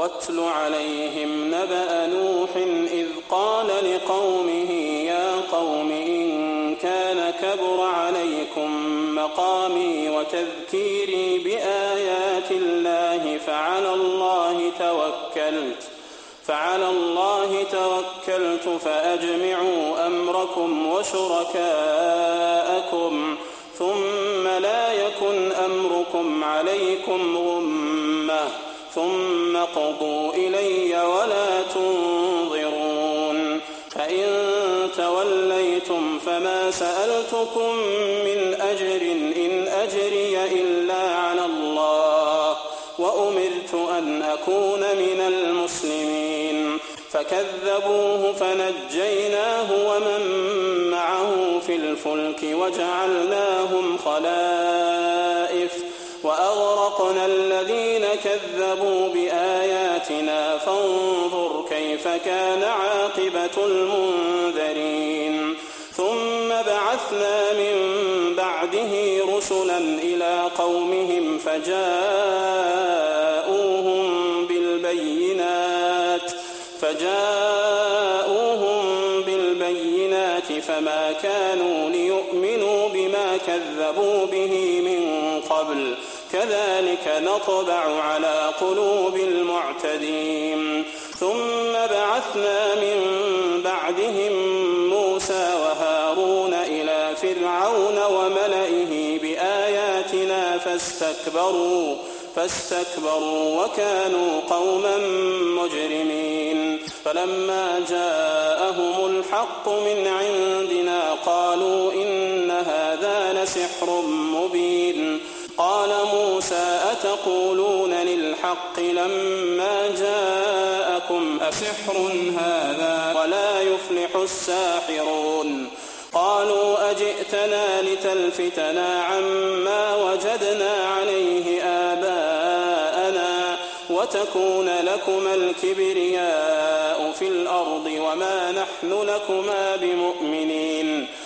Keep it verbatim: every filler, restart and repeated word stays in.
واتل عليهم نبأ نوح إذ قال لقومه يا قوم إن كان كبر عليكم مقامي وتذكيري بآيات الله فعلى الله توكلت فعلى الله توكلت فأجمعوا أمركم وشركاءكم ثم لا يكن أمركم عليكم غمة ثم قضوا إلي ولا تنظرون فإن توليتم فما سألتكم من أجر إن أجري إلا على الله وأمرت أن أكون من المسلمين فكذبوه فنجيناه ومن معه في الفلك وجعلناهم خلائف وأغرقنا الذين كذبوا بآياتنا فانظر كيف كان عاقبة المنذرين ثم بعثنا من بعده رسلا إلى قومهم فجاءوهم بالبينات فجاءوهم بالبينات فما كانوا ليؤمنوا بما كذبوا به من قبل كذلك نطبع على قلوب المعتدين ثم بعثنا من بعدهم موسى وهارون إلى فرعون وملئه بآياتنا فاستكبروا فاستكبروا وكانوا قوما مجرمين فلما جاءهم الحق من عندنا قالوا إن هذا لسحر مبين قال موسى أتقولون للحق لما جاءكم أسحر هذا ولا يفلح الساحرون قالوا أجئتنا لتلفتنا عما وجدنا عليه آباءنا وتكون لكما الكبرياء في الأرض وما نحن لكما بمؤمنين